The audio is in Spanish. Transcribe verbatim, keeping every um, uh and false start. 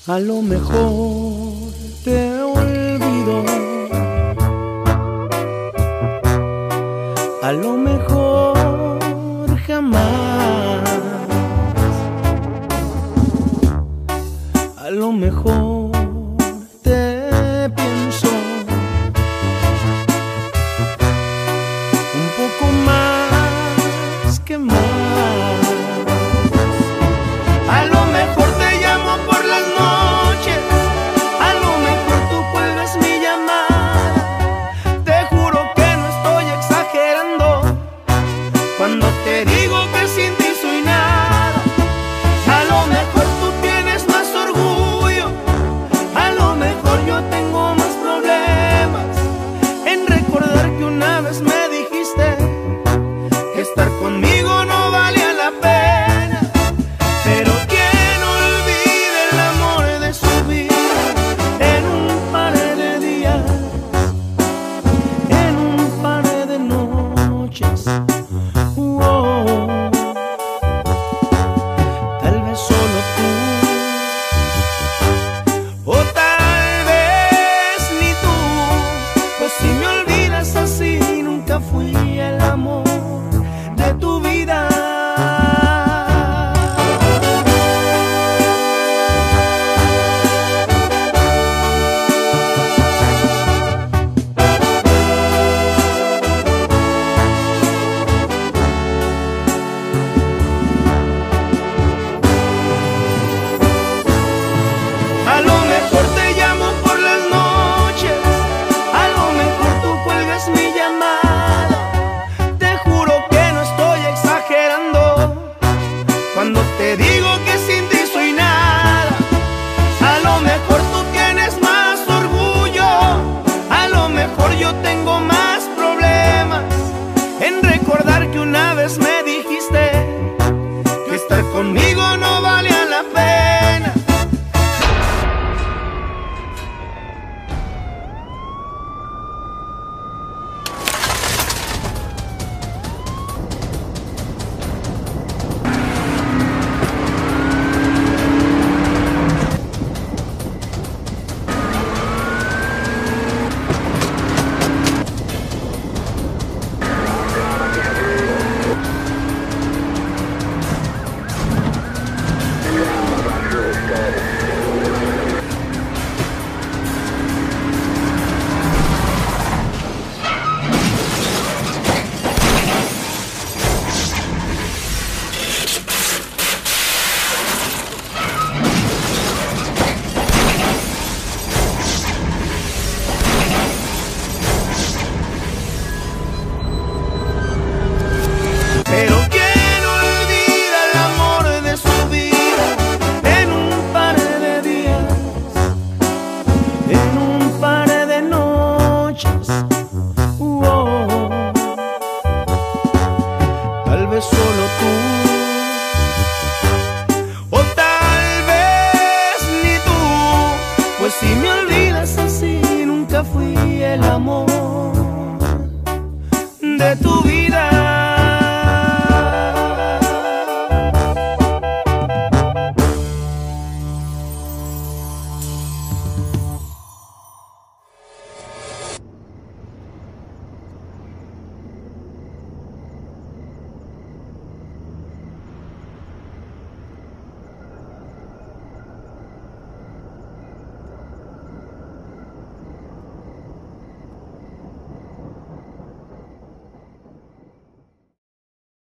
A lo mejor te olvido, a lo mejor jamás, a lo mejor te pienso un poco más que más. A lo mejor te llamo por las noches, a lo mejor tú cuelgas mi llamada. Te juro que no estoy exagerando cuando te digo que sin ti soy nada. A lo mejor tú tienes más orgullo, a lo mejor yo tengo más problemas en recordar que una vez me dijiste que estar conmigo no valía la pena. Pero ¿quién olvida el amor de su vida en un par de días, en un par de noches? Oh, tal vez solo tú, o tal vez ni tú, pues si me olvidas así nunca fui el amor de tu vida. A lo mejor te llamo por las noches, a lo mejor tú cuelgas mi llamada. Te juro que no estoy exagerando cuando te digo que sin ti soy nada. A lo mejor tú tienes más orgullo, a lo mejor yo tengo más problemas en recordar que una vez me dijiste que estar conmigo no valía la pena. Pero ¿quién olvida el amor de su vida en un par de días, en un par de noches? Oh, tal vez solo tú, o tal vez ni tú, pues si me olvidas así nunca fui el amor de tu vida.